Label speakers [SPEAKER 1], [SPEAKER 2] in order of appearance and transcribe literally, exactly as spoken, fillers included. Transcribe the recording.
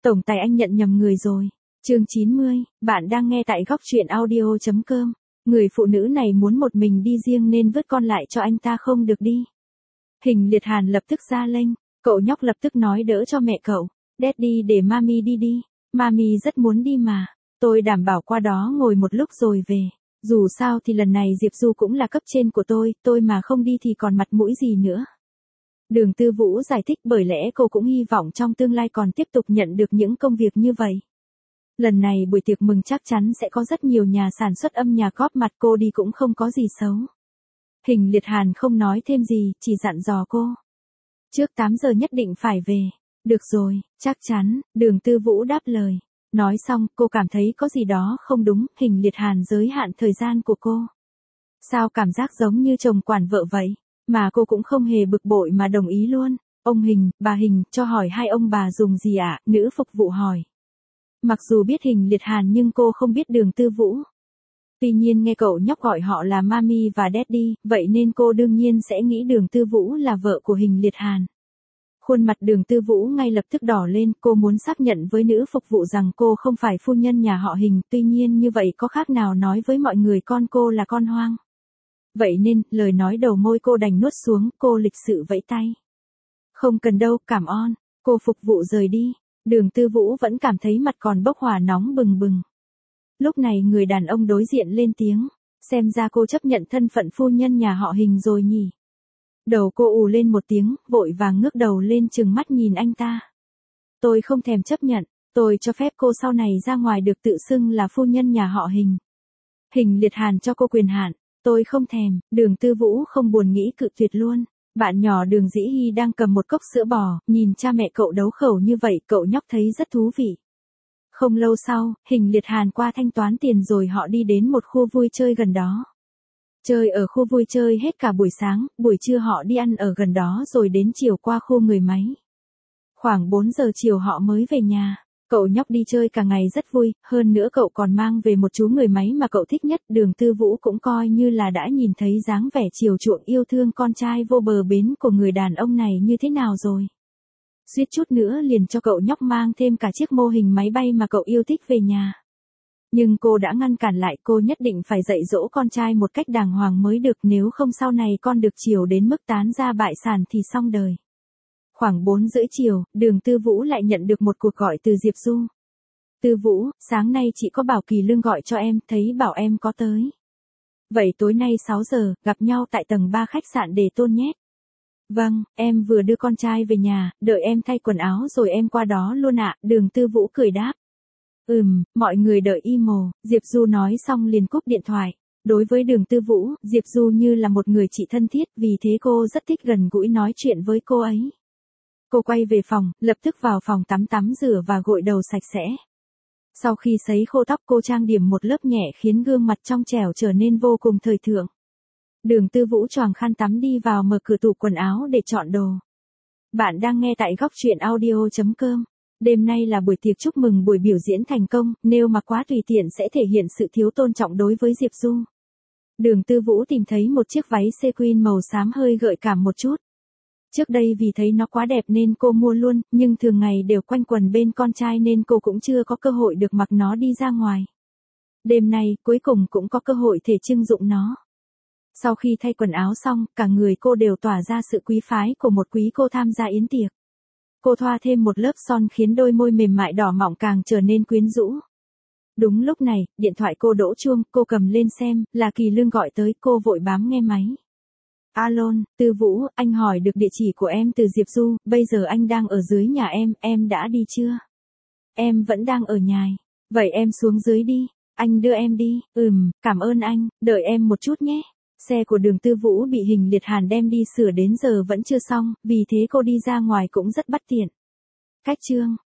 [SPEAKER 1] Tổng tài anh nhận nhầm người rồi. Chương chín mươi, bạn đang nghe tại góc truyện audio chấm com. Người phụ nữ này muốn một mình đi riêng nên vứt con lại cho anh ta không được đi. Hình Liệt Hàn lập tức ra lệnh, cậu nhóc lập tức nói đỡ cho mẹ cậu. Daddy để mami đi đi, mami rất muốn đi mà, tôi đảm bảo qua đó ngồi một lúc rồi về. Dù sao thì lần này Diệp Du cũng là cấp trên của tôi, tôi mà không đi thì còn mặt mũi gì nữa. Đường Tư Vũ giải thích bởi lẽ cô cũng hy vọng trong tương lai còn tiếp tục nhận được những công việc như vậy. Lần này buổi tiệc mừng chắc chắn sẽ có rất nhiều nhà sản xuất âm nhạc góp mặt, cô đi cũng không có gì xấu. Hình Liệt Hàn không nói thêm gì, chỉ dặn dò cô. Trước tám giờ nhất định phải về. Được rồi, chắc chắn, Đường Tư Vũ đáp lời. Nói xong, cô cảm thấy có gì đó không đúng, Hình Liệt Hàn giới hạn thời gian của cô. Sao cảm giác giống như chồng quản vợ vậy? Mà cô cũng không hề bực bội mà đồng ý luôn. Ông Hình, bà Hình, cho hỏi hai ông bà dùng gì ạ? Nữ phục vụ hỏi. Mặc dù biết Hình Liệt Hàn nhưng cô không biết Đường Tư Vũ. Tuy nhiên nghe cậu nhóc gọi họ là Mami và Daddy, vậy nên cô đương nhiên sẽ nghĩ Đường Tư Vũ là vợ của Hình Liệt Hàn. Khuôn mặt Đường Tư Vũ ngay lập tức đỏ lên, cô muốn xác nhận với nữ phục vụ rằng cô không phải phu nhân nhà họ Hình, tuy nhiên như vậy có khác nào nói với mọi người con cô là con hoang. Vậy nên, lời nói đầu môi cô đành nuốt xuống, cô lịch sự vẫy tay. Không cần đâu, cảm ơn, cô phục vụ rời đi. Đường Tư Vũ vẫn cảm thấy mặt còn bốc hỏa nóng bừng bừng. Lúc này người đàn ông đối diện lên tiếng, xem ra cô chấp nhận thân phận phu nhân nhà họ Hình rồi nhỉ. Đầu cô ù lên một tiếng, vội vàng ngước đầu lên trừng mắt nhìn anh ta. Tôi không thèm chấp nhận, tôi cho phép cô sau này ra ngoài được tự xưng là phu nhân nhà họ Hình. Hình Liệt Hàn cho cô quyền hạn, tôi không thèm. Đường Tư Vũ không buồn nghĩ cự tuyệt luôn. Bạn nhỏ Đường Dĩ Hy đang cầm một cốc sữa bò, nhìn cha mẹ cậu đấu khẩu như vậy, cậu nhóc thấy rất thú vị. Không lâu sau, Hình Liệt Hàn qua thanh toán tiền rồi họ đi đến một khu vui chơi gần đó. Chơi ở khu vui chơi hết cả buổi sáng, buổi trưa họ đi ăn ở gần đó rồi đến chiều qua khu người máy. Khoảng bốn giờ chiều họ mới về nhà. Cậu nhóc đi chơi cả ngày rất vui, hơn nữa cậu còn mang về một chú người máy mà cậu thích nhất. Đường Tư Vũ cũng coi như là đã nhìn thấy dáng vẻ chiều chuộng yêu thương con trai vô bờ bến của người đàn ông này như thế nào rồi. Suýt chút nữa liền cho cậu nhóc mang thêm cả chiếc mô hình máy bay mà cậu yêu thích về nhà. Nhưng cô đã ngăn cản lại, cô nhất định phải dạy dỗ con trai một cách đàng hoàng mới được, nếu không sau này con được chiều đến mức tán ra bại sản thì xong đời. Khoảng bốn rưỡi chiều, Đường Tư Vũ lại nhận được một cuộc gọi từ Diệp Du. Tư Vũ, sáng nay chị có bảo Kỳ Lương gọi cho em, thấy bảo em có tới. Vậy tối nay sáu giờ, gặp nhau tại tầng ba khách sạn Đề Tôn nhé. Vâng, em vừa đưa con trai về nhà, đợi em thay quần áo rồi em qua đó luôn ạ. Đường Tư Vũ cười đáp. Ừm, mọi người đợi imo, Diệp Du nói xong liền cúp điện thoại. Đối với Đường Tư Vũ, Diệp Du như là một người chị thân thiết, vì thế cô rất thích gần gũi nói chuyện với cô ấy. Cô quay về phòng, lập tức vào phòng tắm tắm rửa và gội đầu sạch sẽ. Sau khi sấy khô tóc cô trang điểm một lớp nhẹ khiến gương mặt trong trẻo trở nên vô cùng thời thượng. Đường Tư Vũ choàng khăn tắm đi vào mở cửa tủ quần áo để chọn đồ. Bạn đang nghe tại góc truyện audio chấm com. Đêm nay là buổi tiệc chúc mừng buổi biểu diễn thành công, nếu mà quá tùy tiện sẽ thể hiện sự thiếu tôn trọng đối với Diệp Du. Đường Tư Vũ tìm thấy một chiếc váy sequin màu xám hơi gợi cảm một chút. Trước đây vì thấy nó quá đẹp nên cô mua luôn, nhưng thường ngày đều quanh quần bên con trai nên cô cũng chưa có cơ hội được mặc nó đi ra ngoài. Đêm nay, cuối cùng cũng có cơ hội thể trưng dụng nó. Sau khi thay quần áo xong, cả người cô đều tỏa ra sự quý phái của một quý cô tham gia yến tiệc. Cô thoa thêm một lớp son khiến đôi môi mềm mại đỏ mọng càng trở nên quyến rũ. Đúng lúc này, điện thoại cô đổ chuông, cô cầm lên xem, là Kỳ Lương gọi tới, cô vội bám nghe máy. Alo, Tư Vũ, anh hỏi được địa chỉ của em từ Diệp Du, bây giờ anh đang ở dưới nhà em, em đã đi chưa? Em vẫn đang ở nhà. Vậy em xuống dưới đi, anh đưa em đi. Ừm, cảm ơn anh, đợi em một chút nhé. Xe của Đường Tư Vũ bị Hình Liệt Hàn đem đi sửa đến giờ vẫn chưa xong, vì thế cô đi ra ngoài cũng rất bất tiện. Cách chương